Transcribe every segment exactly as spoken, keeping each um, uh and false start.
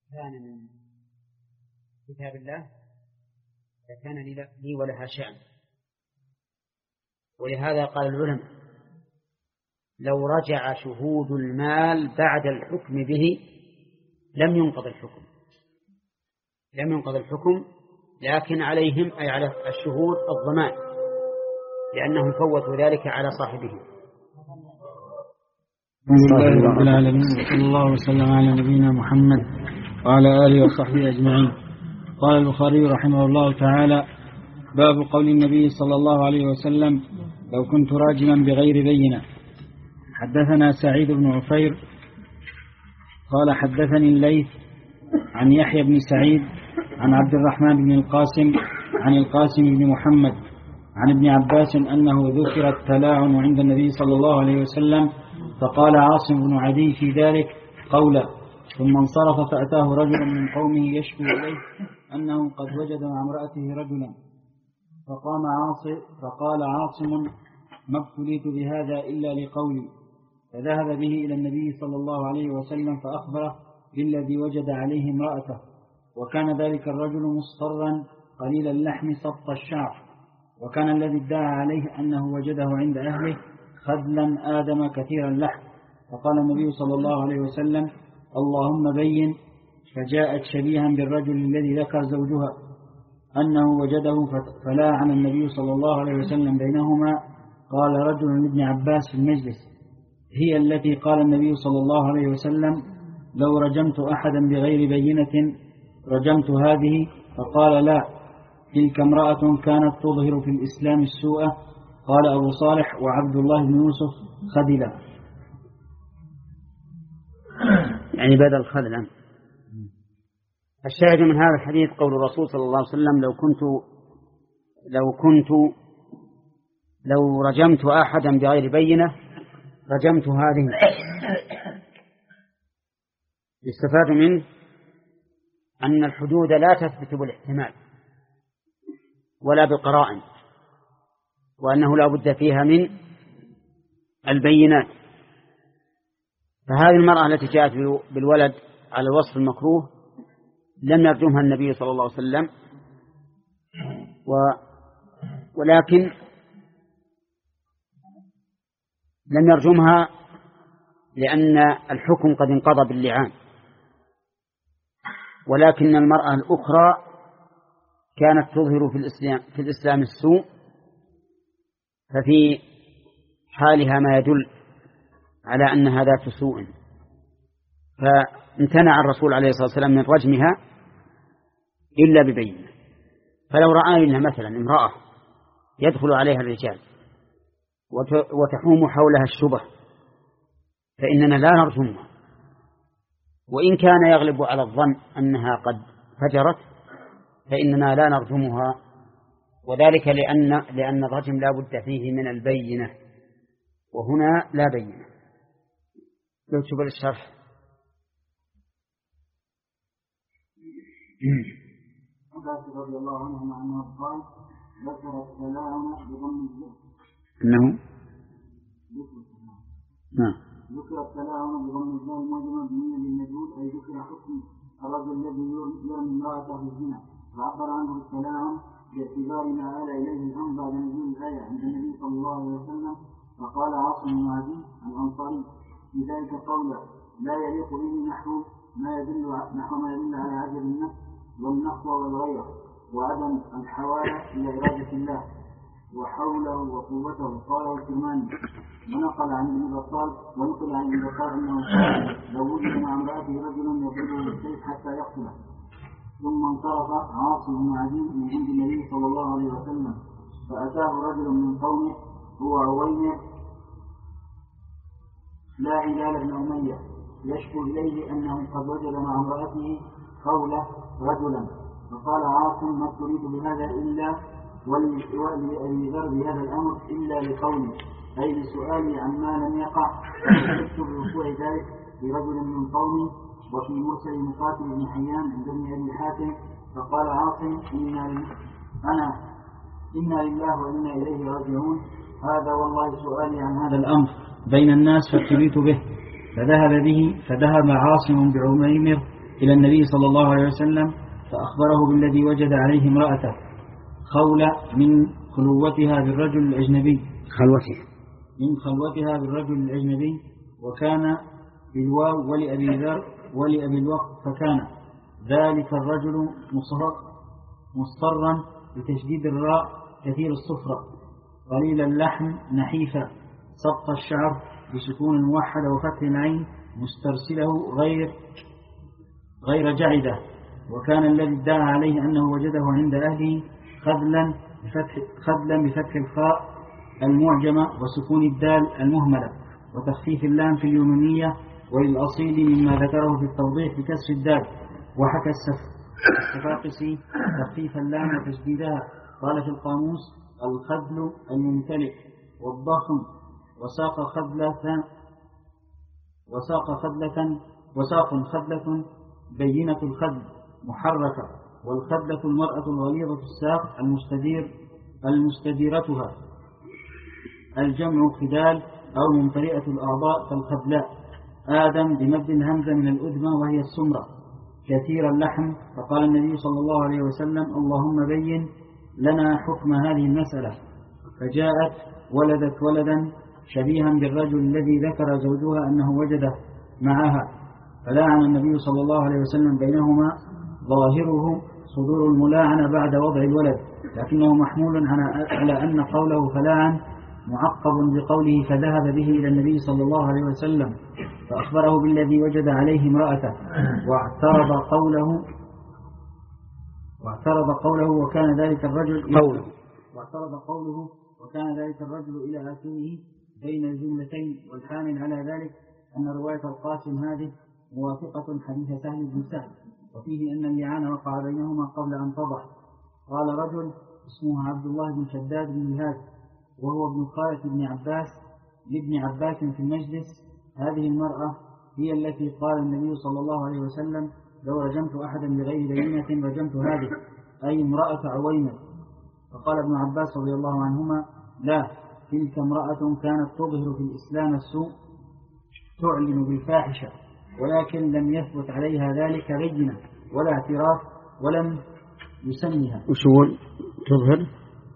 كان من كتاب الله لكان لي ولها شأن. ولهذا قال العلماء لو رجع شهود المال بعد الحكم به لم ينقض الحكم لم ينقض الحكم لكن عليهم أي على الشهود الضمان لأنهم فوتوا ذلك على صاحبه. الحمد لله رب العالمين وصلى الله وسلم على نبينا محمد وعلى آله وصحبه أجمعين. قال البخاري رحمه الله تعالى: باب قول النبي صلى الله عليه وسلم: لو كنت راجما بغير بينة. حدثنا سعيد بن عفير قال حدثني الليث عن يحيى بن سعيد عن عبد الرحمن بن القاسم عن القاسم بن محمد عن ابن عباس أنه ذكر التلاعن عند النبي صلى الله عليه وسلم، فقال عاصم بن عدي في ذلك قولا، ثم انصرف فأتاه رجل من قومه يشكو إليه أنه قد وجد مع امرأته رجلا، فقام عاصم فقال عاصم: ما ابتليت بهذا إلا لقولي، فذهب به إلى النبي صلى الله عليه وسلم فأخبره بالذي وجد عليه امرأته، وكان ذلك الرجل مصفرا قليل اللحم سبط الشعر، وكان الذي ادعى عليه أنه وجده عند أهله خذلا آدم كثير اللحم، فقال النبي صلى الله عليه وسلم: اللهم بين. فجاءت شبيها بالرجل الذي ذكر زوجها أنه وجده، فلاعن النبي صلى الله عليه وسلم بينهما. قال رجل لابن عباس في المجلس: هي التي قال النبي صلى الله عليه وسلم: لو رجمت أحدا بغير بينة رجمت هذه. فقال: لا، تلك امرأة كانت تظهر في الإسلام السوء. قال أبو صالح وعبد الله بن يوسف: خذلا، يعني بدل خذلا. الشاهد من هذا الحديث قول الرسول صلى الله عليه وسلم: لو كنت لو كنت لو رجمت أحدا بغير بينة رجمت هذه. يستفاد منه أن الحدود لا تثبت بالاحتمال ولا بالقرائن، وأنه لا بد فيها من البينات. فهذه المرأة التي جاءت بالولد على الوصف المكروه لم يرجمها النبي صلى الله عليه وسلم، و ولكن لم يرجمها لأن الحكم قد انقضى باللعان، ولكن المرأة الأخرى كانت تظهر في الإسلام, في الإسلام السوء، ففي حالها ما يدل على أنها ذات سوء، فامتنع الرسول عليه الصلاة والسلام من رجمها إلا ببينة. فلو رأينا مثلا امرأة يدخل عليها الرجال وتحوم حولها الشبه فإننا لا نرجمها، وإن كان يغلب على الظن أنها قد فجرت فإننا لا نرجمها، وذلك لأن لأن الرجم لا بد فيه من البينة، وهنا لا بينة. لو تشوف الشرح. رضي الله عنه أنه قال: ذكر التلاعن بضم الزوج أنه نعم ذكر التلاعن بضم الزوج موجبا بنية للمجهول، أي ذكر حكم الرجل الذي يرمي امرأته في الزنا، وعبر عنه التلاعن باعتبار ما آل إليه الأمر بعد نزول الآية عند النبي صلى الله عليه وسلم. فقال عاصم بن عدي الأنصاري في ذلك قولا: لا يليق به نحو ما يدل نحو ما يدل على عجب النفس والنقوى والغيرة وعدم الحوالة إلى إرادة الله وحوله وقوته. قاله الكرماني ونقل عن ابن بطال ونقل عن ابن بطال أنه قال: لو وجد مع امرأته رجل يضربه بالسيف حتى يقتله. ثم انصرف عاصم بن عدي من عند النبي صلى الله عليه وسلم، فأتاه رجل من قومه هو عويمر لا هلال بن أمية يشكو إليه أنه قد وجد مع امرأته قوله رجلا، فقال عاصم: ما تريد بهذا إلا ولذر بهذا الأمر إلا لقولي، أي لسؤالي عما لم يقع، فأشكت بوقوع ذلك برجل من قومي وفي مرسل مقاتل بن حيان عند ابن أبي حاتم. فقال عاصم: إنا أنا إنا لله وإنا إليه راجعون، هذا والله سؤالي عن هذا الأمر بين الناس فابتليت به. فذهب به فذهب عاصم بعميمر إلى النبي صلى الله عليه وسلم فأخبره بالذي وجد عليه امرأته خولة من خلوتها بالرجل الأجنبي خلوتها من خلوتها بالرجل الأجنبي وكان بالواو ولأبي ذر ولأبي الوقت فكان ذلك الرجل مصفرا بتشديد الراء كثير الصفرة قليل اللحم نحيفا سبط الشعر بسكون الموحد وفتح العين مسترسله غير غير جعدة وكان الذي ادعى عليه أنه وجده عند أهله خذلا بفتح, خذلا بفتح الخاء المعجمة وسكون الدال المهملة وتخفيف اللام في اليونانية وللأصيل مما ذكره في التوضيح بكسر الدال وحكى السفاقسي تخفيف اللام وتشديدها قال في القاموس الخذل الممتلئ والضخم وساق خذلة وساق خذلة وساق خذلة بينة الخذل محركة والخذلة المرأة الغليظة الساق المستدير المستديرتها الجمع خدال أو ممتلئة الأعضاء كالخذلاء آدم بمد الهمزة من الأدمى وهي السمرة كثير اللحم فقال النبي صلى الله عليه وسلم اللهم بين لنا حكم هذه المسألة فجاءت ولدت ولدا شبيها بالرجل الذي ذكر زوجها أنه وجده معها فلاعن النبي صلى الله عليه وسلم بينهما ظاهره صدور الملاعنة بعد وضع الولد لكنه محمول على أن قوله فلاعن معقب بقوله فذهب به إلى النبي صلى الله عليه وسلم فأخبره بالذي وجد عليه امرأته واعترض قوله واعترض قوله وكان ذلك الرجل قوله واعترض قوله وكان ذلك الرجل إلى آخره بين الجملتين والحامل على ذلك أن رواية القاسم هذه موافقة حديث سهل بن سهل وفيه أن اللعان وقع بينهما قبل أن تضح قال رجل اسمه عبد الله بن شداد بن الهاد وهو ابن خالة بن عباس لابن عباس في المجلس هذه المرأة هي التي قال النبي صلى الله عليه وسلم لو رجمت أحدا بغير بينة رجمت هذه أي امرأة عويمة فقال ابن عباس رضي الله عنهما لا تلك امرأة كانت تظهر في الإسلام السوء تعلن بالفاحشة ولكن لم يثبت عليها ذلك بينة ولا اعتراف ولم يسميها وشو تظهر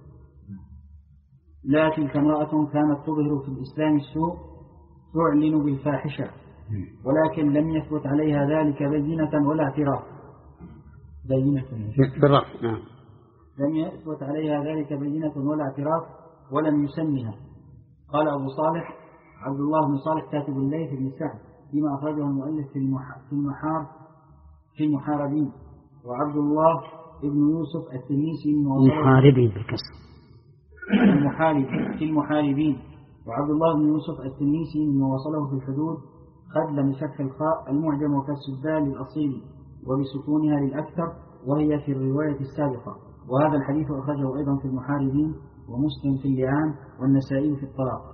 لا تلك امرأة كانت تظهر في الإسلام السوء تعلن بالفاحشة ولكن لم يثبت عليها ذلك بينة ولا اعتراف بينة بالرفع نعم لم يثبت عليها ذلك بينة ولا اعتراف ولم يسمها قال أبو صالح عبد الله بن صالح كاتب الليث بن سعد فيما أخرجه المؤلف في في المحار في المحاربين وعبد الله ابن يوسف التنيسي المحاربين بالكسر المحارب في المحاربين وعبد الله بن يوسف التنيسي مما وصله في الحدود خذل بفتح الخاء المعجم وكسر الدال الأصيل وبسكونها للأكثر وهي في الرواية السابقة وهذا الحديث أخرجه أيضا في المحاربين ومسلم في اللعان والنسائي في الطلاق.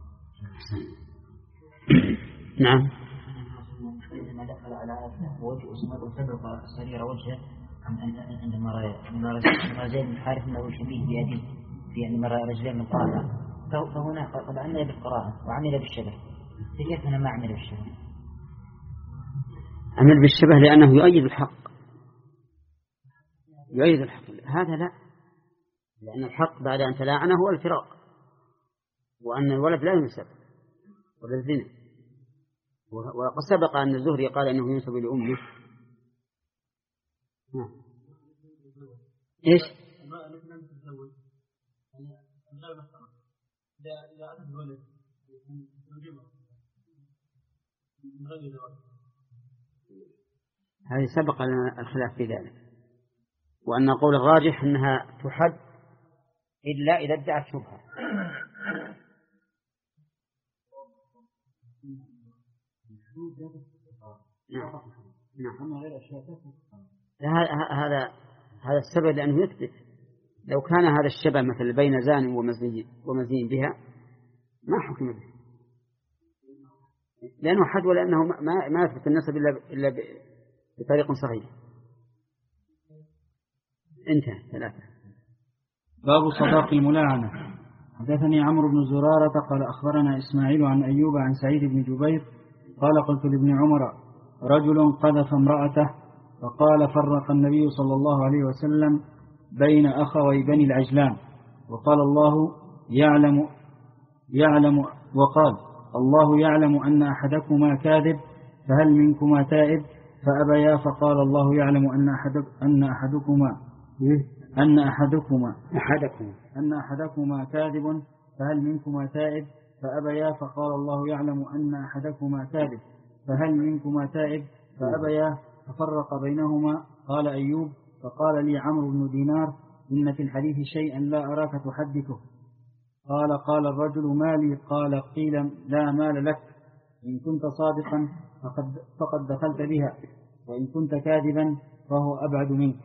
نعم. لما دخل على وجه اسمه وسبق صرير وجهه عندما رأى زيد بن حارث أنه شبيه بأبيه في أن مرة رجلين من طالع فهنا قد عمل بالقراءة وعمل بالشبه فكيف هنا ما عمل بالشبه؟ عمل بالشبه لأنه يؤيد الحق يؤيد الحق هذا لا لأن الحق بعد أن تلاعنه هو الفراق وأن الولد لا ينسب ولا الزنا وقد سبق أن الزهري قال أنه ينسب لأمه إيش هذه سبق لنا الخلاف في ذلك وأن قول الراجح أنها تحد إلا إذا ادعت شبهة هذا هذا السبب لأنه يثبت لو كان هذا الشبه مثل بين زان ومزني ومزني بها ما حكم به لأنه حد ولأنه ما ما يثبت النسب إلا إلا بطريق صحيح. انتهى ثلاثة. باب صداق الملاعنة. حدثني عمرو بن زرارة قال أخبرنا إسماعيل عن أيوب عن سعيد بن جبير قال قلت لابن عمر رجل قذف امرأته فقال فرق النبي صلى الله عليه وسلم بين أخوي بني العجلان وقال الله يعلم يعلم وقال الله يعلم أن أحدكما كاذب فهل منكما تائب فأبيا فقال الله يعلم أن أحدك أن أحدكما أن أحدكما أحدكم أن أحدكما كاذب فهل منكما تائب فأبيا فقال الله يعلم أن أحدكما كاذب فهل منكما تائب فأبيا ففرق بينهما. قال أيوب فقال لي عمرو بن دينار إن في الحديث شيئا لا أراك تحدثه. قال قال الرجل ما لي؟ قال قيل لا مال لك، إن كنت صادقا فقد, فقد دخلت بها، وإن كنت كاذبا فهو أبعد منك.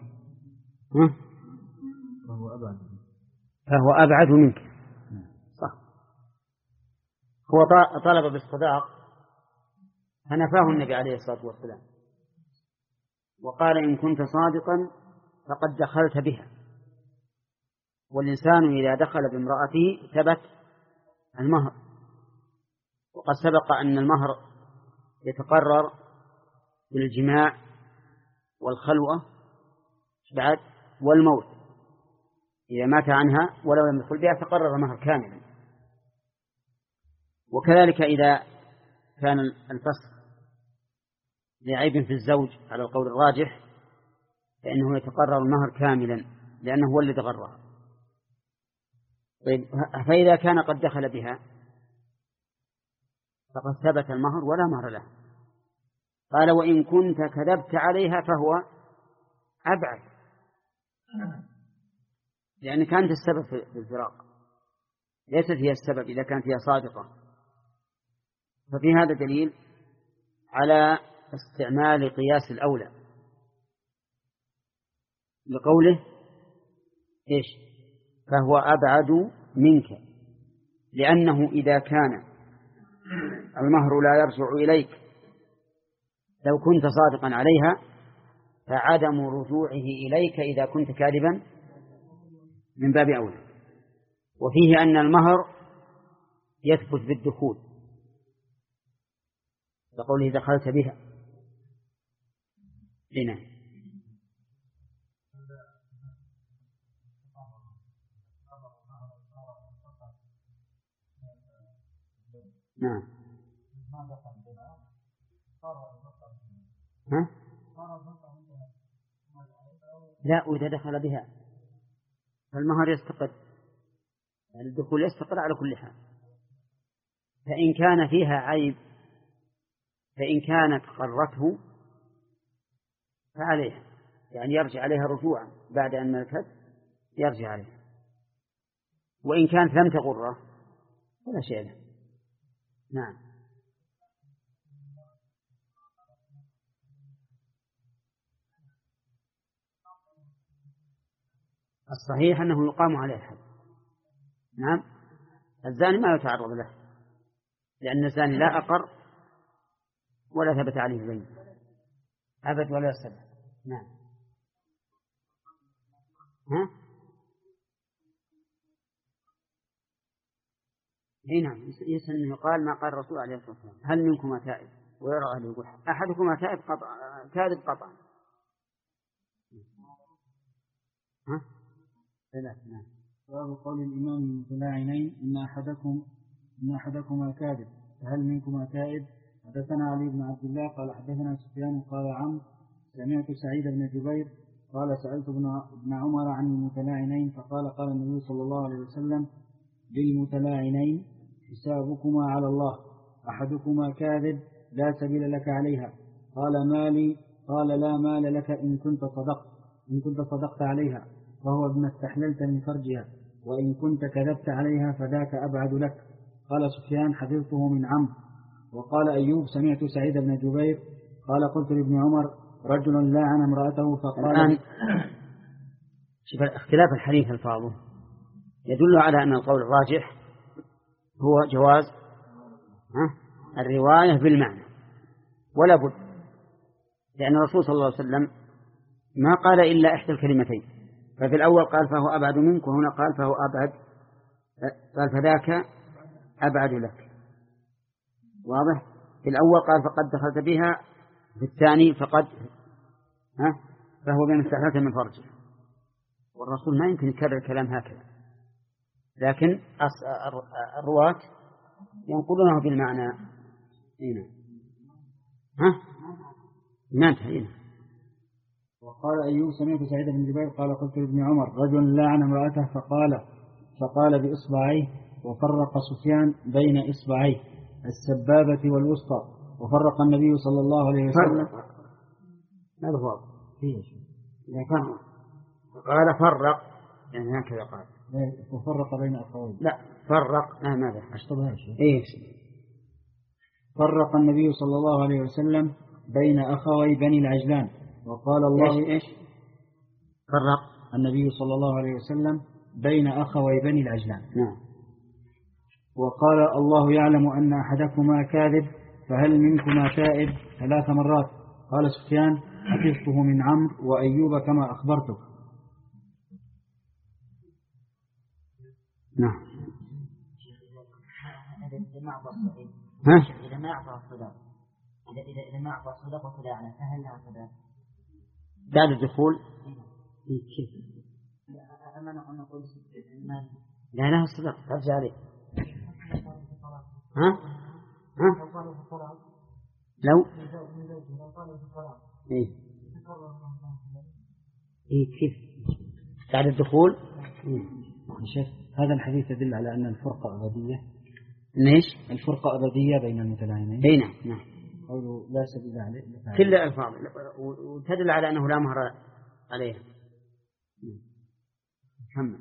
فهو أبعد منك فهو أبعد منك صح. هو طلب بالصداق فنفاه النبي عليه الصلاة والسلام وقال إن كنت صادقا فقد دخلت بها. والإنسان إذا دخل بامرأته ثبت المهر، وقد سبق أن المهر يتقرر بالجماع والخلوة بعد والموت. إذا مات عنها ولو لم يدخل بها تقرر المهر كاملا. وكذلك إذا كان الفسخ لعيب في الزوج على القول الراجح فإنه يتقرر المهر كاملا لأنه هو الذي غرها. طيب فإذا كان قد دخل بها فقد ثبت المهر ولا مهر له. قال وإن كنت كذبت عليها فهو أبعد، لأن كانت السبب في الفراق ليست هي السبب إذا كانت هي صادقة. ففي هذا دليل على استعمال قياس الأولى لقوله إيش فهو أبعد منك، لأنه إذا كان المهر لا يرجع إليك لو كنت صادقا عليها فعدم رجوعه إليك إذا كنت كاذبا من باب أولى. وفيه أن المهر يثبت بالدخول لقوله دخلت بها هنا. نعم ها؟ لا، وإذا دخل بها فالمهر يستقر، يعني الدخول يستقر على كل حال. فإن كان فيها عيب فإن كانت قرته فعليها، يعني يرجع عليها رجوعا بعد أن ملكت يرجع عليها. وإن كانت لم تغره فلا شيء له. نعم الصحيح أنه يقام عليه الحد. نعم الزاني ما يتعرض له لأن الزاني لا أقر ولا ثبت عليه بين أبد ولا سبب. نعم ها اي نعم يسن يقال ما قال الرسول عليه الصلاة والسلام هل منكما تائب، ويرى أهل يقول أحدكما تائب قطع كاذب قطعا. ها لا نعم. باب قول الإمام المتلاعنين إن أحدكم إن أحدكما كاذب فهل منكما تائب. حدثنا علي بن عبد الله قال حدثنا سفيان قال عمرو سمعت سعيد بن جبير قال سألت ابن عمر عن المتلاعنين فقال قال النبي صلى الله عليه وسلم للمتلاعنين حسابكما على الله، أحدكما كاذب لا سبيل لك عليها. قال مالي؟ قال لا مال لك إن كنت صدقت إن كنت صدقت عليها فهو بما استحللت من فرجها، وإن كنت كذبت عليها فذاك أبعد لك. قال سفيان حفظته من عمرو. وقال أيوب سمعت سعيد بن جبير قال قلت لابن عمر رجل لاعن امرأته فقال. الآن شوف اختلاف الحديث الفاظه يدل على أن القول الراجح هو جواز الرواية بالمعنى ولا بد، لأن الرسول صلى الله عليه وسلم ما قال إلا إحدى الكلمتين. ففي الأول قال فهو أبعد منك، وهنا قال فهو أبعد قال فذاك أبعد لك. واضح؟ في الأول قال فقد دخلت بها في الثاني فقد ها فهو بمستحلة من فرجه. والرسول ما يمكن يكرر الكلام هكذا، لكن الرواة ينقلونه بالمعنى. هنا ها ما انتهينا. وقال أيوب سمعت سعيد بن جبير قال قلت لابن عمر رجل لعن امرأته فقال فقال بإصبعيه، وفرق سفيان بين إصبعيه السبابة والوسطى، وفرق النبي صلى الله عليه وسلم. هذا هو إذا كان قال فرق يعني هكذا قال وفرق بين أخوين. لا فرق آه ماذا أشطبها شيء إيش فرق النبي صلى الله عليه وسلم بين أخوي بني العجلان، وقال الله إيش, إيش؟ فرق النبي صلى الله عليه وسلم بين أخوي بني العجلان. نعم. وقال الله يعلم أن أحدكما كاذب فهل منكما تائب ثلاث مرات. قال سفيان حفظته من عمرو وأيوب كما أخبرتك. نعم. ها؟ إذا ما أعطى الصداق إذا إذا إذا ما أعطى الصداق وخداعنا فهل لها صداق؟ بعد الدخول؟ كيف؟ أما نقول لا لها الصداق ترجع عليه. ها؟ ها؟ لو؟ إيه؟ إيه كيف؟ بعد الدخول؟ إيه؟ شيخ هذا الحديث يدل على أن الفرقة أبدية. ليش؟ الفرقة أبدية بين المتلاعنين. أي نعم نعم. قوله لا سبيل عليه كل الألفاظ وتدل على أنه لا مهر عليها. محمد.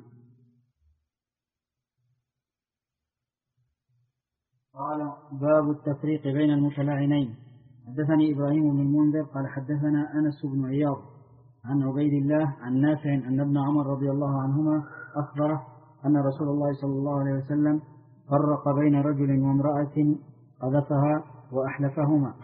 قال باب التفريق بين المتلاعنين. حدثني إبراهيم بن المنذر قال حدثنا أنس بن عياض عن عبيد الله عن نافع أن ابن عمر رضي الله عنهما أخبره أن رسول الله صلى الله عليه وسلم فرق بين رجل وامرأة قذفها وأحلفهما.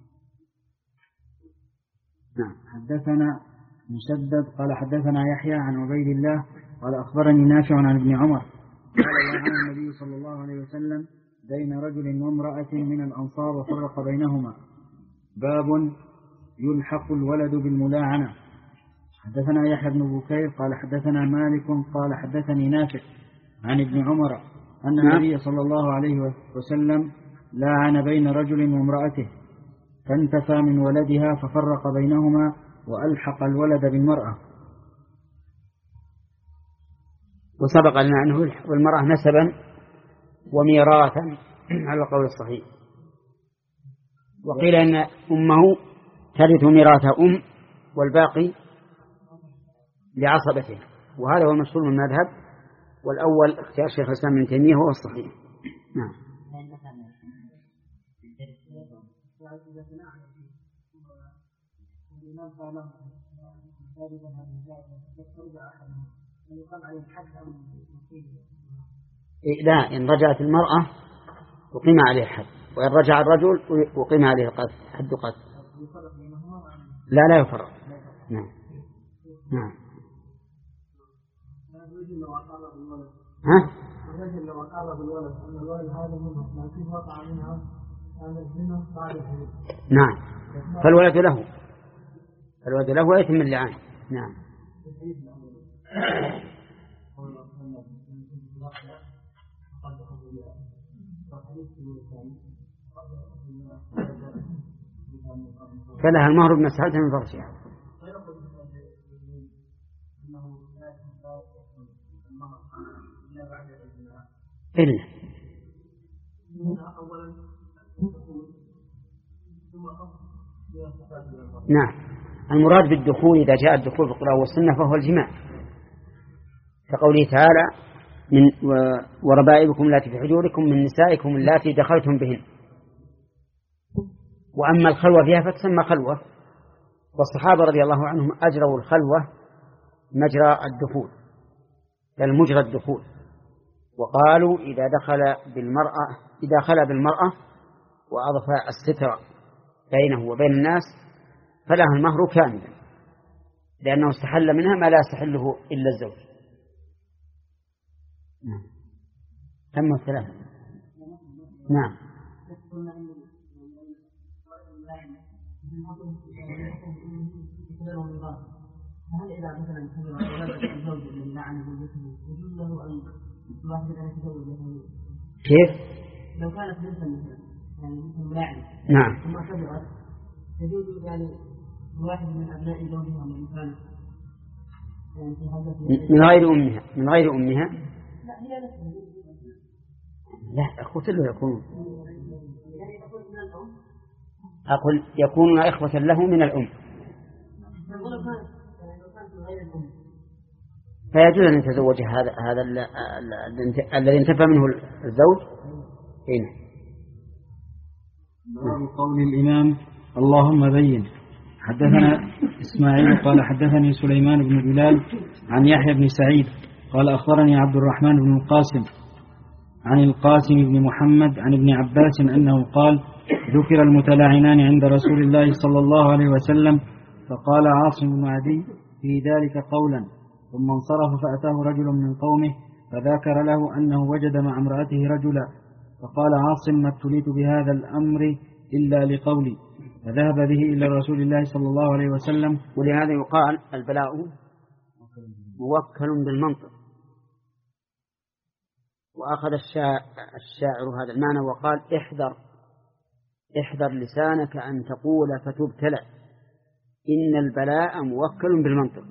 نعم. حدثنا مسدد قال حدثنا يحيى عن عبيد الله قال أخبرني نافع عن ابن عمر قال عن النبي صلى الله عليه وسلم بين رجل وامرأة من الأنصار وفرق بينهما. باب يلحق الولد بالملاعنة. حدثنا يحيى بن بكير قال حدثنا مالك قال حدثني نافع عن ابن عمر أن النبي صلى الله عليه وسلم لاعن بين رجل وامرأته فانتفى من ولدها ففرق بينهما وألحق الولد بالمرأة. وسبق لنا أنه يلحق بالمرأة نسبا وميراثا على القول الصحيح. وقيل أن أمه ترث ميراث أم والباقي لعصبته، وهذا هو المشهور من المذهب، والأول اختيار شيخ الإسلام ابن تيمية هو الصحيح. نعم. لا، إن رجعت المرأة وقيم عليه الحد، وإن رجع الرجل وقيم عليه القتل حد قتل. لا لا يفرق. نعم نعم. ها؟ الرجل لو قال بالولد أن الولد هذا منه لكن وقع منها هذا منه بعد الحدود. نعم. فالولد له الولد له ويتم اللعان. نعم. فلها المهر بمسألة من فرشها. إلا نعم. المراد بالدخول إذا جاء الدخول في القرآن والسنة فهو الجماع، كقوله تعالى من وربائبكم التي في حجوركم من نسائكم التي دخلتم بهن. وأما الخلوة فيها فتسمى خلوة، والصحابة رضي الله عنهم أجروا الخلوة مجرى الدخول بل مجرى الدخول، وقالوا إذا دخل بالمرأة إذا خلى بالمرأة وأضفى الستر بينه وبين الناس فله المهر كاملا، لأنه استحل منها ما لا يستحله إلا الزوج. نعم. تم الثلاثة. نعم. هل إذا مثلا كبر الزوج الذي لعن زوجته يجوز له أن الواحد أن يتزوج؟ كيف؟ لو كانت بنتا مثلا يعني مثل ملاعب نعم ثم كبرت يجوز يعني الواحد من أبناء زوجها من كان يعني في حاجة من غير أمها من غير أمها لا هي نفسها لا أخوة له يكون أقول يكون إخوة له من الأم فيجوز أن يتزوج هذا هذا الذي انتفى منه الزوج. هنا باب قول الإمام اللهم بين. حدثنا إسماعيل قال حدثني سليمان بن بلال عن يحيى بن سعيد قال أخبرني عبد الرحمن بن القاسم عن القاسم بن محمد عن ابن عباس أنه قال ذكر المتلاعنان عند رسول الله صلى الله عليه وسلم فقال عاصم بن عدي في ذلك قولا ثم انصرف فأتاه رجل من قومه فذكر له أنه وجد مع امرأته رجلا فقال عاصم ما ابتليت بهذا الأمر إلا لقولي فذهب به إلى رسول الله صلى الله عليه وسلم. ولهذا يقال البلاء موكل بالمنطق. وأخذ الشاعر هذا المعنى وقال احذر احذر لسانك أن تقول فتبتلى إن البلاء موكل بالمنطق.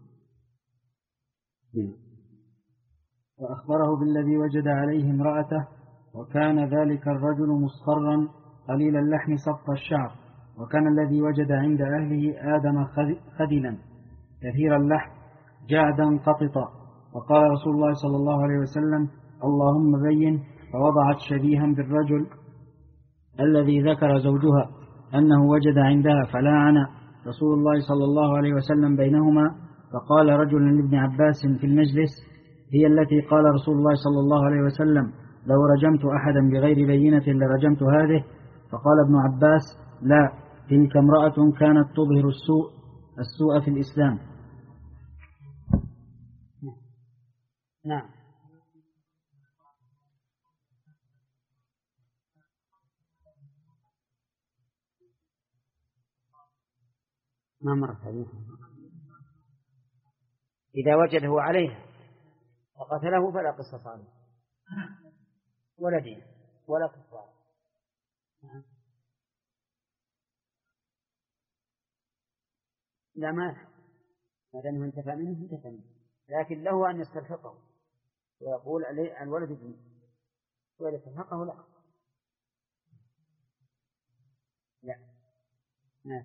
وأخبره بالذي وجد عليه امرأته وكان ذلك الرجل مصفرا قليل اللحم صف الشعر وكان الذي وجد عند أهله آدم خدلا كثير اللحم جعدا قططا وقال رسول الله صلى الله عليه وسلم اللهم بين فوضعت شبيها بالرجل الذي ذكر زوجها أنه وجد عندها فلاعن رسول الله صلى الله عليه وسلم بينهما فقال رجل لابن عباس في المجلس هي التي قال رسول الله صلى الله عليه وسلم لو رجمت أحدا بغير بينة لرجمت هذه فقال ابن عباس لا تلك امرأة كانت تظهر السوء السوء في الإسلام. نعم ما مرت عليه. إذا وجده عليها فقتله فلا قصاص عليه ولا دين ولا كفار. لا مانع ما دام انتفع منه انتفع منه لكن له أن يسترفقه ويقول عليه الولد ابني وإذا استرفقه لا لا لا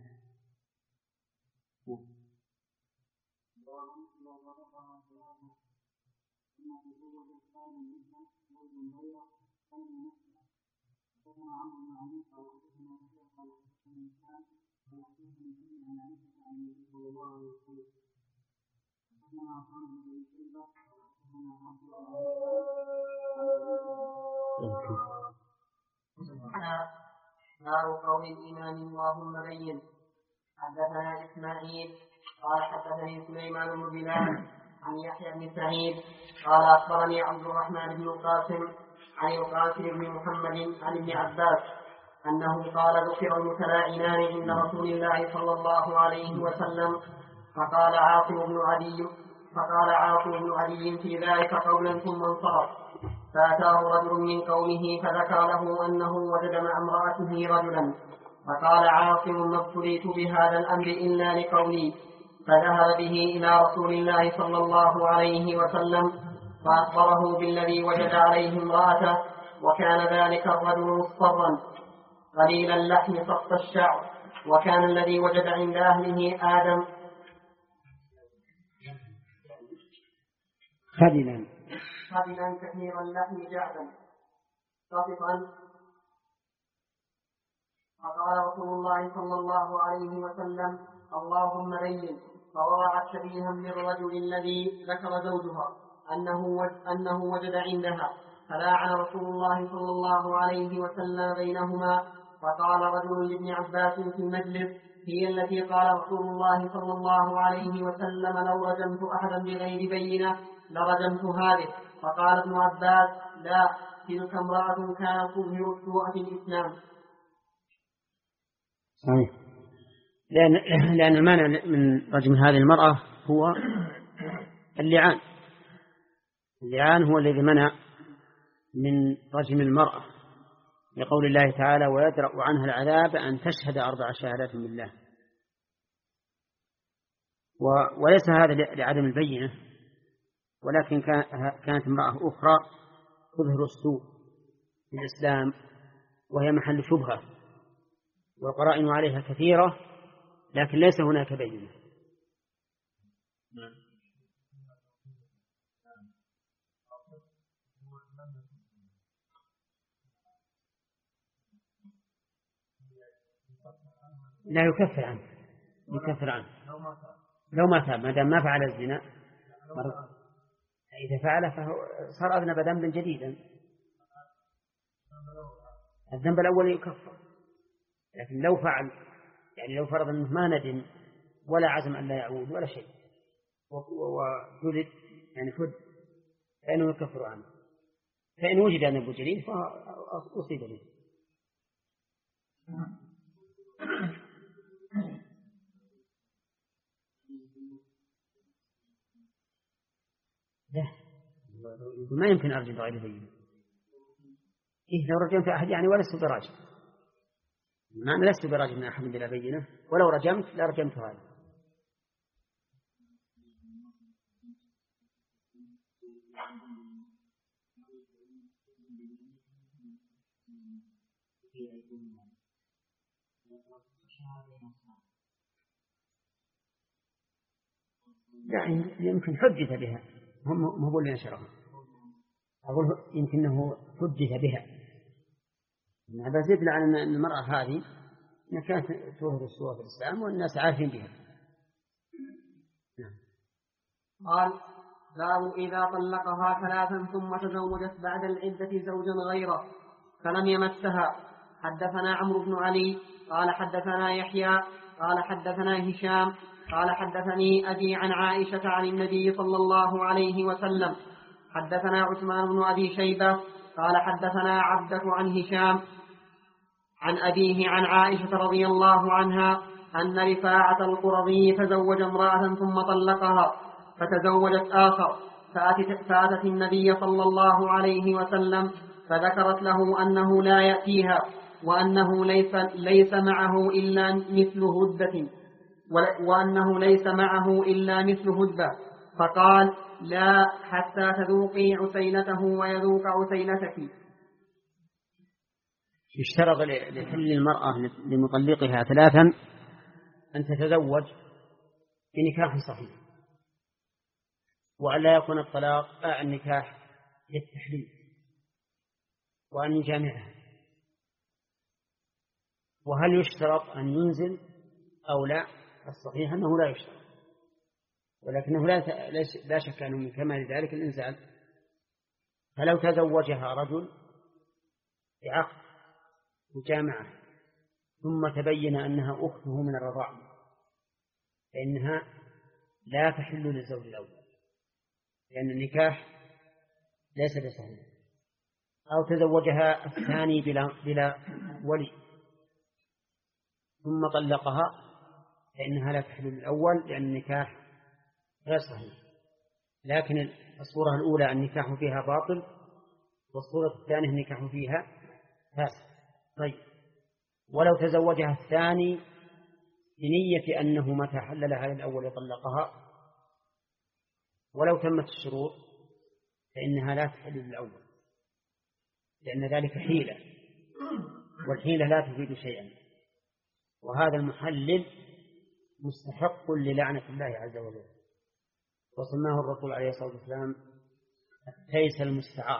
نار قول الإمام اللهم بين. حدثنا إسماعيل قال حدثني سليمان بن بلال عن يحيى بن سعيد قال أخبرني عبد الرحمن بن القاسم عن القاسم بن محمد عن ابن عباس أنه قال ذكر المتلاعنان عند رسول الله صلى الله عليه وسلم فقال عاصم بن عدي فقال عاصم بن عدي في ذلك قولا ثم انصرف فأتاه رجل من قومه فذكر له أنه وجد مع امرأته رجلا فقال عاصم ما ابتليت بهذا الأمر إلا لقولي فذهب به إلى رسول الله صلى الله عليه وسلم فأخبره بالذي وجد عليه امرأته وكان ذلك الرجل مصفرا قليل اللحم صف الشعر وكان الذي وجد عند أهله آدم خدلا خدلا كثير اللحم جعدا صفقا فقال رسول الله صلى الله عليه وسلم اللهم بين فوضعت شبيها بالرجل الذي ذكر زوجها أنه, أنه وجد عندها فلاعن رسول الله صلى الله عليه وسلم بينهما فقال رجل لابن عباس في المجلس هي التي قال رسول الله صلى الله عليه وسلم لو رجمت أحدا بغير بينة لرجمت هذه فقال ابن عباس لا تلك امرأة كانت تظهر السوء في الإسلام. صحيح. لأن, لأن المانع من رجم هذه المرأة هو اللعان. اللعان هو الذي منع من رجم المرأة، لقول الله تعالى: ويدرأ عنها العذاب أن تشهد أربع شهادات بالله. وليس هذا لعدم البينة، ولكن كانت امرأة أخرى تظهر السوء في الإسلام وهي محل شبهة، والقرائن عليها كثيرة، لكن ليس هناك بينة. لا يكفر عنه، يكفر عنه لو ما تاب، ما دام ما فعل الزنا. إذا فعله فهو صار أذنب ذنبا جديدا. الذنب الأول يكفر، لكن لو فعل، يعني لو فرض أنه ما ندم ولا عزم أن لا يعود ولا شيء وجلد يعني فد، فإنه يكفر عنه. فإن وجد ذنب جديد فأصيب به. لا، ما يمكن أرجم بغير بينة. إيه لو رجمت أحد يعني ولست براجم، ما لست براجم من أحد بلا بينة، ولو رجمت لا رجمت هذا. يعني يمكن حدث بها، هم هم هو اللي نشرها. أقول يمكنه حدث بها. هذا يدل على أن المرأة هذه كانت تظهر السوء في الإسلام والناس عارفين بها. قال: باب إذا طلقها ثلاثا ثم تزوجت بعد العدة زوجا غيره فلم يمسها. حدثنا عمرو بن علي قال حدثنا يحيى قال حدثنا هشام قال حدثني أبي عن عائشة عن النبي صلى الله عليه وسلم. حدثنا عثمان بن أبي شيبة قال حدثنا عبدة عن هشام عن أبيه عن عائشة رضي الله عنها أن رفاعة القرظي تزوج امرأة ثم طلقها فتزوجت آخر، فأتت, فأتت النبي صلى الله عليه وسلم فذكرت له أنه لا يأتيها وأنه ليس, ليس معه إلا مثل هدة وأنه ليس معه إلا مثل هدبة، فقال: لا حتى تذوقي عسيلته ويذوق عسيلتك. يشترط لحل المرأة لمطلقها ثلاثا أن تتزوج بنكاح صحيح، وأن لا يكون الطلاق النكاح للتحليل، وأن يجامعها. وهل يشترط أن ينزل أو لا؟ الصحيح أنه لا يشترط، ولكنه لا لا شك أنه من كمال ذلك الإنزال. فلو تزوجها رجل بعقد وجامعه ثم تبين أنها أخته من الرضاعة فإنها لا تحل للزوج الأول، لأن النكاح ليس بصحيح. أو تزوجها الثاني بلا, بلا ولي ثم طلقها فإنها لا تحل للأول، لأن النكاح غير صحيح. لكن الصورة الأولى النكاح فيها باطل، والصورة الثانية النكاح فيها فاسد. طيب، ولو تزوجها الثاني بنية أنه متى حل لها للأول يطلقها ولو تمت الشروط فإنها لا تحل للأول، لأن ذلك حيلة، والحيلة لا تفيد شيئا. وهذا المحلل مستحق للعنة الله عز وجل، وسماه الرسول عليه الصلاة والسلام التيس المستعار،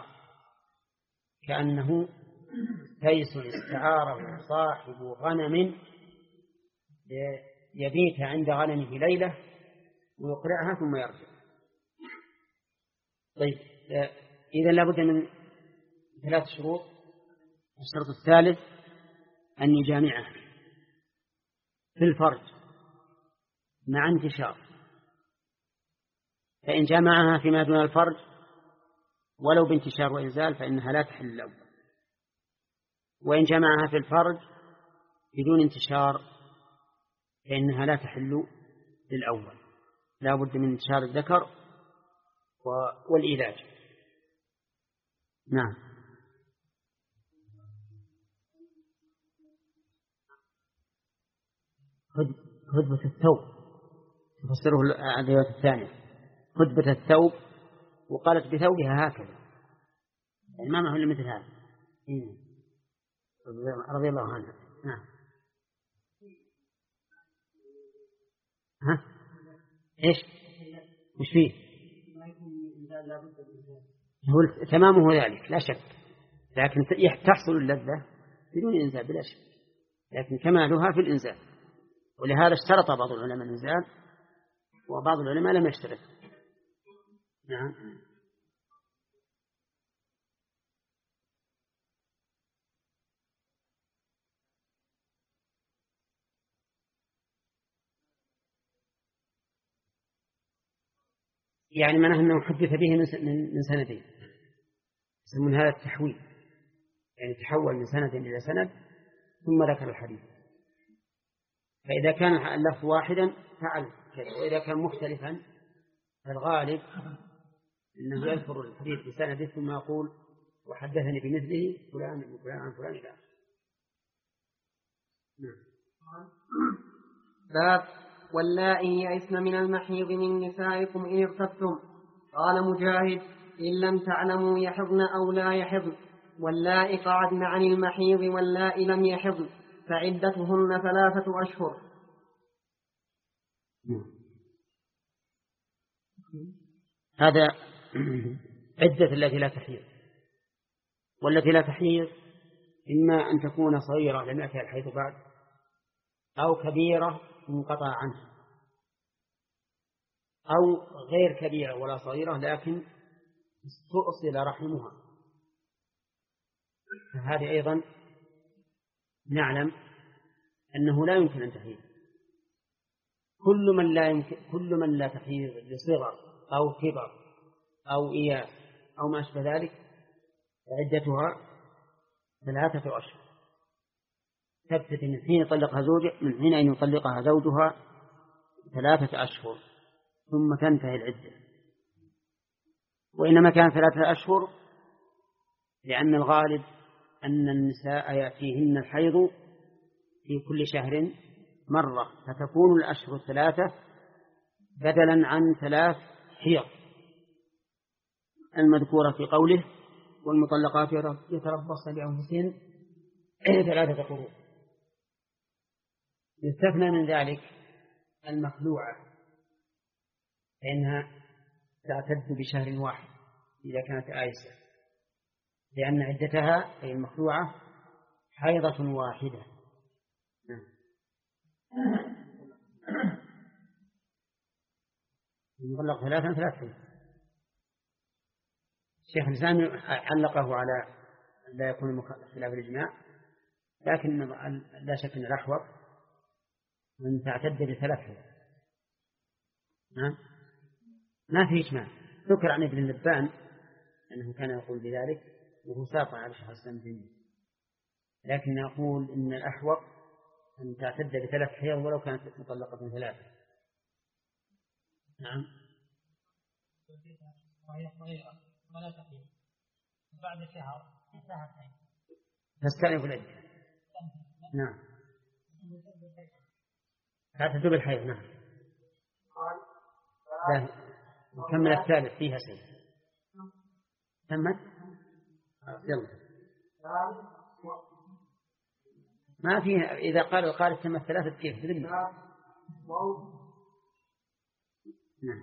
كأنه تيس استعاره صاحب غنم يبيت عند غنمه ليلة ويقرعها ثم يرجع. طيب، إذا لابد من ثلاث شروط. الشرط الثالث أن يجامعها في الفرج مع انتشار، فإن جامعها فيما دون الفرج ولو بانتشار وإنزال فإنها لا تحل الأول، وإن جمعها في الفرج بدون انتشار فإنها لا تحل للأول، لا بد من انتشار الذكر والإيلاج. نعم. هدبة الثوب تفسره الرواية الثانية، هدبة الثوب، وقالت بثوبها هكذا، يعني ما معه إلا مثل هذا. رضي الله عنها. نعم. ها إيش وش فيه؟ هو تمامه ذلك لا شك، لكن تحصل اللذة بدون إنزال بلا شك، لكن كمالها في الإنزال، ولهذا اشترط بعض العلماء الإنزال وبعض العلماء لم يشترط. نعم. يعني معناه أنه حدث به من سندين، يسمون هذا التحويل، يعني تحول من سند إلى سند ثم ذكر الحديث. فإذا كان اللفظ واحدا فعل كذا، وإذا كان مختلفا فالغالب أنه يذكر الحديث بسنده ثم يقول وحدثني بمثله فلان من فلان عن فلان إلى آخره. باب واللائي يئسن من المحيض من نسائكم إن ارتبتم. قال مجاهد إن لم تعلموا يحضن أو لا يحضن، واللائي قعدن عن المحيض واللائي لم يحضن فعدتهن ثلاثة أشهر. هذا عدة التي لا تحيض، والتي لا تحيض إما أن تكون صغيرة لم يأتها الحيض بعد، أو كبيرة منقطع عنها، أو غير كبيرة ولا صغيرة لكن استؤصل رحمها، فهذه أيضا نعلم أنه لا يمكن أن تحيض. كل من لا يمكن كل من لا تحيض لصغر أو كبر أو إياس أو ما أشبه ذلك عدتها ثلاثة أشهر، تبتدئ من حين يطلقها زوجها من حين أن يطلقها زوجها ثلاثة أشهر ثم تنتهي العدة. وإنما كان ثلاثة أشهر لأن الغالب أن النساء يأتيهن الحيض في كل شهر مرة، فتكون الأشهر الثلاثة بدلا عن ثلاث حيض المذكورة في قوله والمطلقات يتربصن بأنفسهن ثلاثة قروء. يستثنى من ذلك المخلوعة، فإنها تعتد بشهر واحد إذا كانت آيسة، لأن عدتها أي المخلوعة حيضة واحدة. المطلق ثلاثا ثلاث حيض. الشيخ الإسلام علقه على لا يكون خلاف الإجماع، لكن لا شك أن الأحوط أن تعتد بثلاث حيض. ما في إجماع. ذكر عن ابن لبان أنه كان يقول بذلك وهو ساطع على الشيخ الإسلام تيمية، لكن نقول إن الأحوط أن تعتد بثلاث حيض ولو كانت مطلقة ثلاثة. نعم. وهي صغيرة ولا تحيض بعد شهر انتهت تستأنف العدة. نعم. تعتد بالحيض. نعم. لا نكمل الثالث فيها شيء. تمت. يلا. ما فيها إذا قال القارئ تم الثلاثة كيف تدري؟ نعم.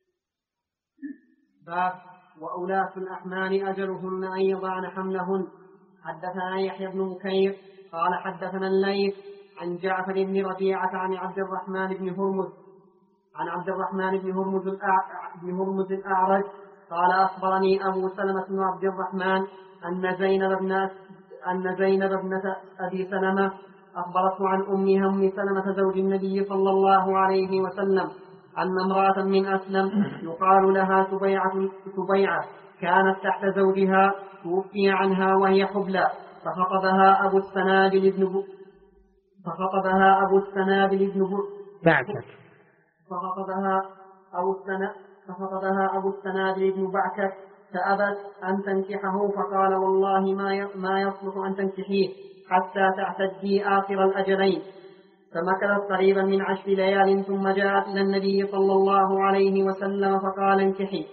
باب وأولاة الأحمال أجلهن أن يضعن حملهن. حدثنا يحيى بن بكير قال حدثنا الليث عن جعفر بن ربيعة عن عبد الرحمن بن هرمز عن عبد الرحمن بن هرمز بن هرمز الأعرج قال أخبرني أبو سلمة بن عبد الرحمن أن زينب بن أن زينب ابنة أبي سلمة أخبرته عن أمها أم سلمة زوج النبي صلى الله عليه وسلم أن امرأة من أسلم يقال لها سبيعة, سبيعة كانت تحت زوجها توفي عنها وهي حبلى، فخطبها أبو السنابل بن فخطبها أبو السنابل بن بعكك فخطبها أبو السنة فخطبها أبو السنابل بن بعكك فأبت أن تنكحه، فقال والله ما ما يصلح أن تنكحيه حتى تعتدي آخر الأجلين. فمكثت قريبا من عشر ليال ثم جاءت إلى النبي صلى الله عليه وسلم فقال انكحي.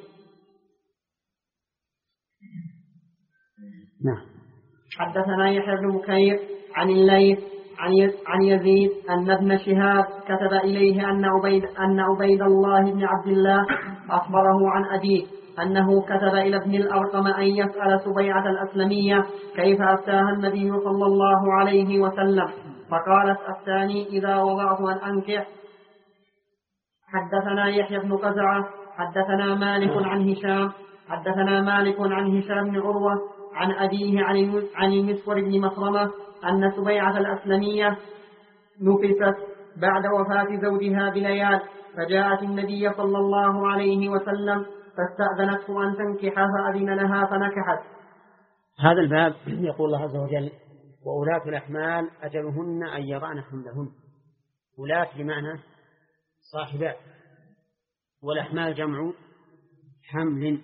نعم. حدثنا يحيى بن بكير عن الليث عن يزيد أن ابن شهاب كتب إليه أن عبيد, أن عبيد الله بن عبد الله أخبره عن أبيه أنه كتب إلى ابن الأرقم أن يسأل سبيعة الأسلمية كيف أفتاها النبي صلى الله عليه وسلم، فقالت أفتاني إذا وضعت أن أنكح. حدثنا يحيى بن قزعة حدثنا مالك عن هشام حدثنا مالك عن هشام بن عروة عن أبيه عن المسور بن مخرمة أن سبيعة الأسلمية نفست بعد وفاة زوجها بليال، فجاءت النبي صلى الله عليه وسلم فاستأذنته أن تنكح فأذن لها فنكحت. هذا الباب يقول الله عز وجل وأولاة الأحمال أجلهن أن يضعن حملهن. ولاة بمعنى صاحبات، والأحمال جمع حمل،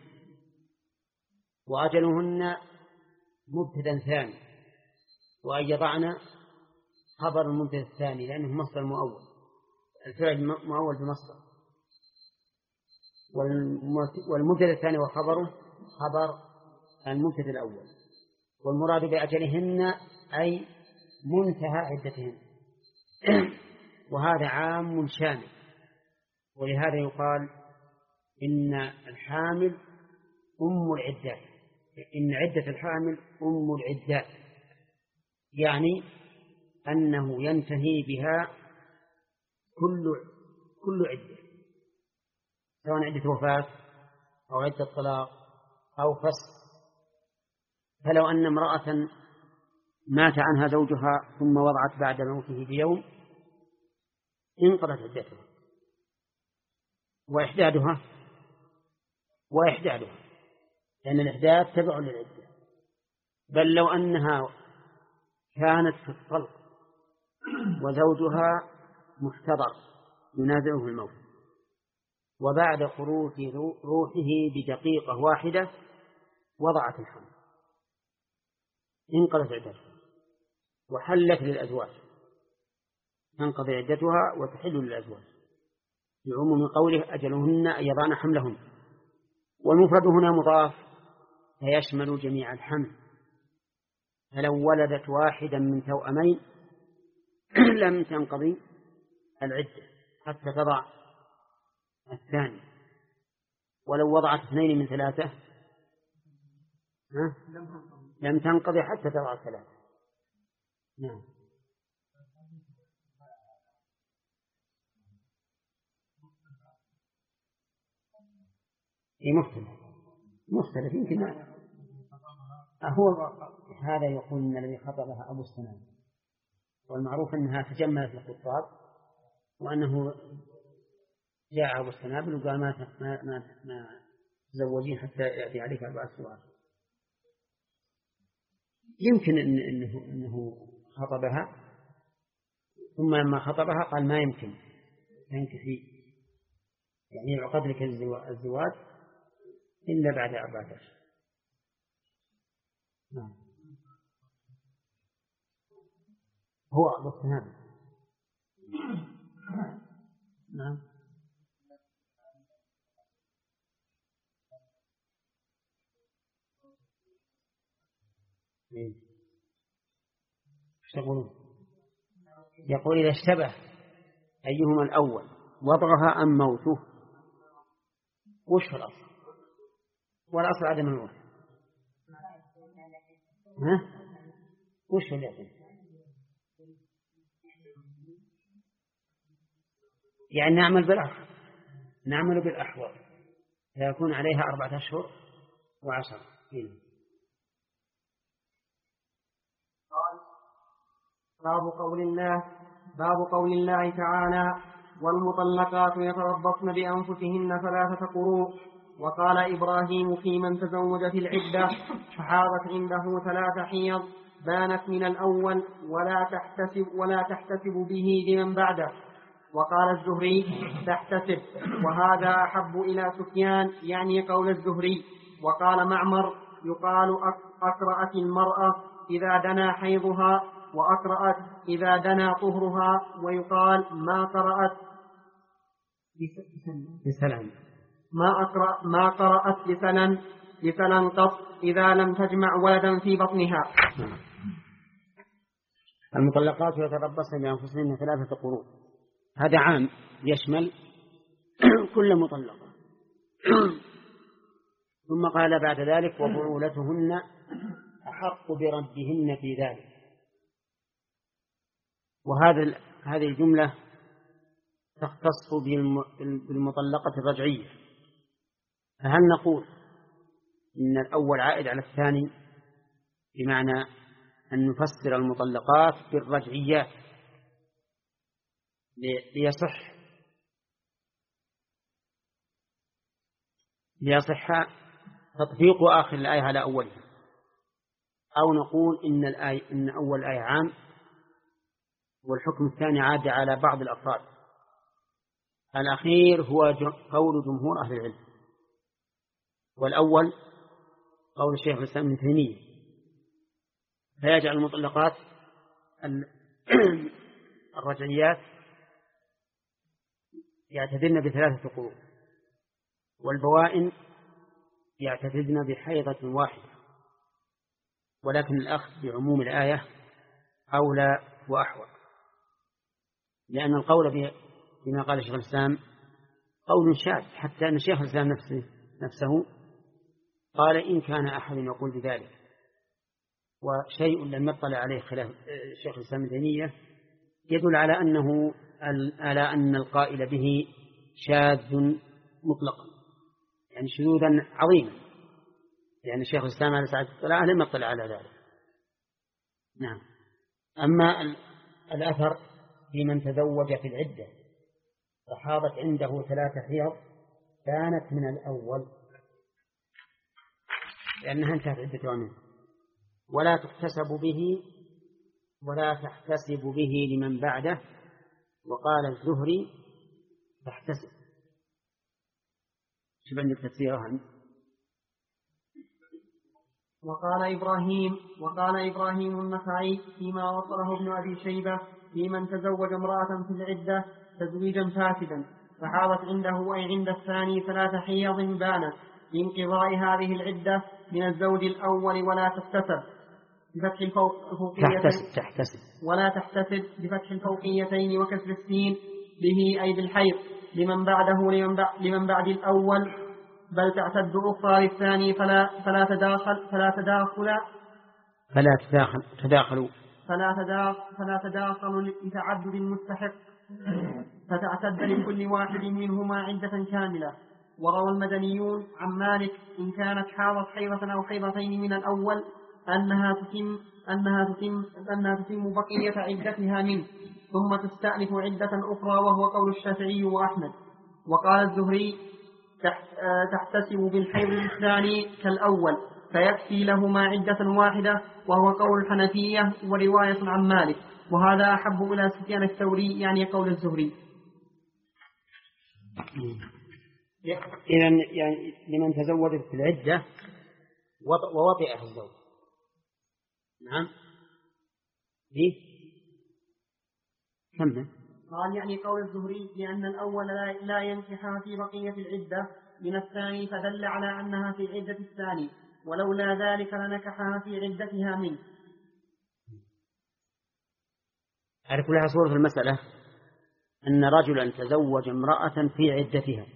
وأجلهن مبتدا ثاني، وأن يضعن خبر المبتدا الثاني لأنه مصدر مؤول، الفعل مؤول بمصدر، والمبتدا الثاني وخبره خبر المبتدا الأول. والمراد بأجلهن أي منتهى عدتهن وهذا عام شامل. ولهذا يقال إن الحامل أم العدات، إن عدة الحامل أم العدات، يعني أنه ينتهي بها كل كل عدة، سواء عدة وفاة أو عدة طلاق أو فسخ. فلو أن امرأة مات عنها زوجها ثم وضعت بعد موته بيوم انقضت عدتها وإحدادها وإحدادها لأن الإحداد تبع للعدة. بل لو أنها كانت في الطلق وزوجها محتضر ينازعه الموت وبعد خروج روحه بدقيقة واحدة وضعت الحمل انقضت عدتها وحلت للأزواج، تنقضي عدتها وتحل للأزواج بعموم قوله أجلهن أن يضعن حملهن. والمفرد هنا مضاف فيشمل جميع الحمل، فلو ولدت واحدا من توأمين لم تنقضي العدة حتى تضع الثاني، ولو وضعت اثنين من ثلاثة لم تنقضي حتى تضع الثلاثة. نعم. إيه مختلف مختلف يمكن هو هذا يقول إن الذي خطبها أبو السنان، والمعروف أنها تجملت الخطاب وأنه جاء أبو السنابل وقال ما ما ما, ما تزوجين حتى يأتي عليك أربع سوار. يمكن إن إنه إنه خطبها ثم لما خطبها قال ما يمكن تنكحي يعني يعقد لك الزواج إلا بعد أربعة أشهر. نعم. هو أبو السنابل. نعم. ايش تقولون؟ يقول إذا اشتبه أيهما الأول وضعها أم موته وش في الأصل؟ والأصل عدم الموت. ها؟ وش في الأصل؟ يعني نعمل بالأحوط نعمل بالأحوط فيكون عليها أربعة أشهر وعشر. باب قول الله باب قول الله تعالى والمطلقات يتربصن بأنفسهن ثلاثة قروء. وقال إبراهيم في من تزوج في العدة فحاضت عنده ثلاث حيض بانت من الأول ولا تحتسب ولا تحتسب به لمن بعده. وقال الزهري تحتسب، وهذا أحب إلى سفيان يعني قول الزهري. وقال معمر يقال أقرأت المرأة إذا دنا حيضها، وأقرأت إذا دنا طهرها، ويقال ما قرأت بسلام ما أقرأ ما قرأت لسنا لسنا قط إذا لم تجمع ولدا في بطنها. المطلقات يتربصن بأنفسهن ثلاثة قروء، هذا عام يشمل كل مطلقة. ثم قال بعد ذلك وبعولتهن أحق بردهن في ذلك. وهذا هذه الجملة تختص بالمطلقة الرجعية. فهل نقول إن الأول عائد على الثاني، بمعنى أن نفسر المطلقات بالرجعيات ليصح ليصح تطبيق آخر الآية على أولها، أو نقول إن الآية إن أول آية عام والحكم الثاني عاد على بعض الأفراد؟ الأخير هو قول جمهور أهل العلم، والأول قول الشيخ الإسلام ابن تيمية، فيجعل المطلقات الرجعيات يعتدن بثلاثة قروء، والبوائن يعتدن بحيضة واحدة، ولكن الأخذ بعموم الآية أولى وأحوط، لأن القول بما قال الشيخ الإسلام قول شاذ، حتى أن الشيخ الإسلام نفسه, نفسه قال إن كان أحد يقول بذلك، وشيء لم يطلع عليه خلاف الشيخ الإسلام ابن تيمية يدل على أنه على أن القائل به شاذ مطلقا، يعني شذوذا عظيما، يعني الشيخ الإسلام عليه الصلاة والسلام لم يطلع على ذلك. نعم. أما الأثر في من تزوج في العدة فحاضت عنده ثلاثة حيض كانت من الأول لأنها انتهت عدتها منه، ولا تحتسب به ولا تحتسب به لمن بعده. وقال الزهري تحتسب. شوف عندك تفسيرها. وقال إبراهيم وقال إبراهيم النخعي فيما وصله ابن أبي شيبة في من تزوج امرأة في العدة تزويجا فاسدا فحاضت عنده أي عند الثاني ثلاث حيض بانت بانقضاء هذه العدة من الزوج الأول ولا تحتسب بفتح الفوقيتين تحتسب, تحتسب ولا تحتسب بفتح الفوقيتين وكسر السين به أي بالحيض لمن بعده لمن, بعد لمن بعد الأول، بل تعتد أخرى للثاني فلا فلا تداخل فلا تداخل فلا تداخل تداخلوا فلا تداخل فلا تداخل لتعدد المستحق، فتعتد لكل واحد منهما عدة كاملة. وروى المدنيون عن مالك إن كانت حاضت حيضة أو حيضتين من الأول أنها تتم أنها تتم أنها تتم بقية عدتها منه ثم تستأنف عدة أخرى، وهو قول الشافعي وأحمد. وقال الزهري تحتسب بالحيض الثاني كالأول فيكفي لهما عدة واحدة، وهو قول الحنفية ورواية عن مالك، وهذا أحب إلى سفيان الثوري يعني قول الزهري. إذن يعني لمن تزوج في العدة ووطئها الزوج. نعم. إيه؟ كمل. قال يعني قول الزهري لأن الأول لا ينكحها في بقية العدة من الثاني، فدل على أنها في عدة الثاني، ولولا ذلك لنكحها في عدتها منه. أعرف لها صورة المسألة أن رجلا تزوج امرأة في عدتها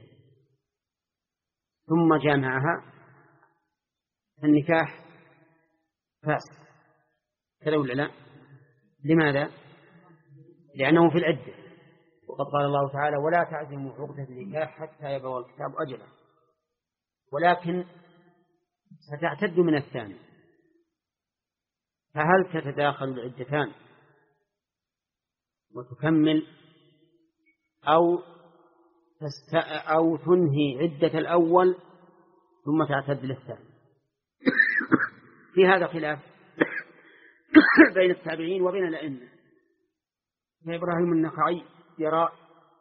ثم جامعها، النكاح فاسد كذا ولا لا؟ لماذا؟ لأنه في العدة، وقد قال الله تعالى ولا تعزموا عقدة النكاح حتى يبلغ الكتاب أجله، ولكن ستعتد من الثاني، فهل تتداخل العدتان وتكمل أو تست... أو تنهي عدة الأول ثم تعتد للثاني؟ في هذا خلاف بين التابعين وبين الأئمة. فإبراهيم النخعي يرى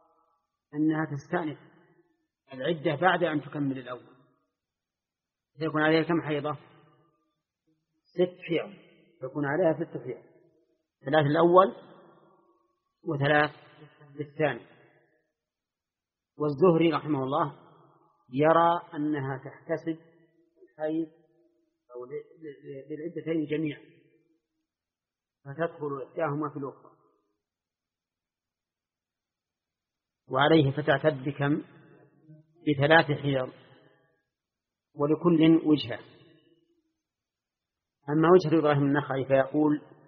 أنها تستأنف العدة بعد أن تكمل الأول، يكون عليها كم حيضة؟ ست حيض، يكون عليها ست حيض، ثلاث الأول وثلاث للثاني. والزهري رحمه الله يرى أنها تحتسب الحيض أو للعدتين جميعا، فتدخل إحداهما في الأخرى، وعليه فتعتد بكم؟ بثلاث حيض، ولكل وجهة. أما وجه إبراهيم النخعي فيقول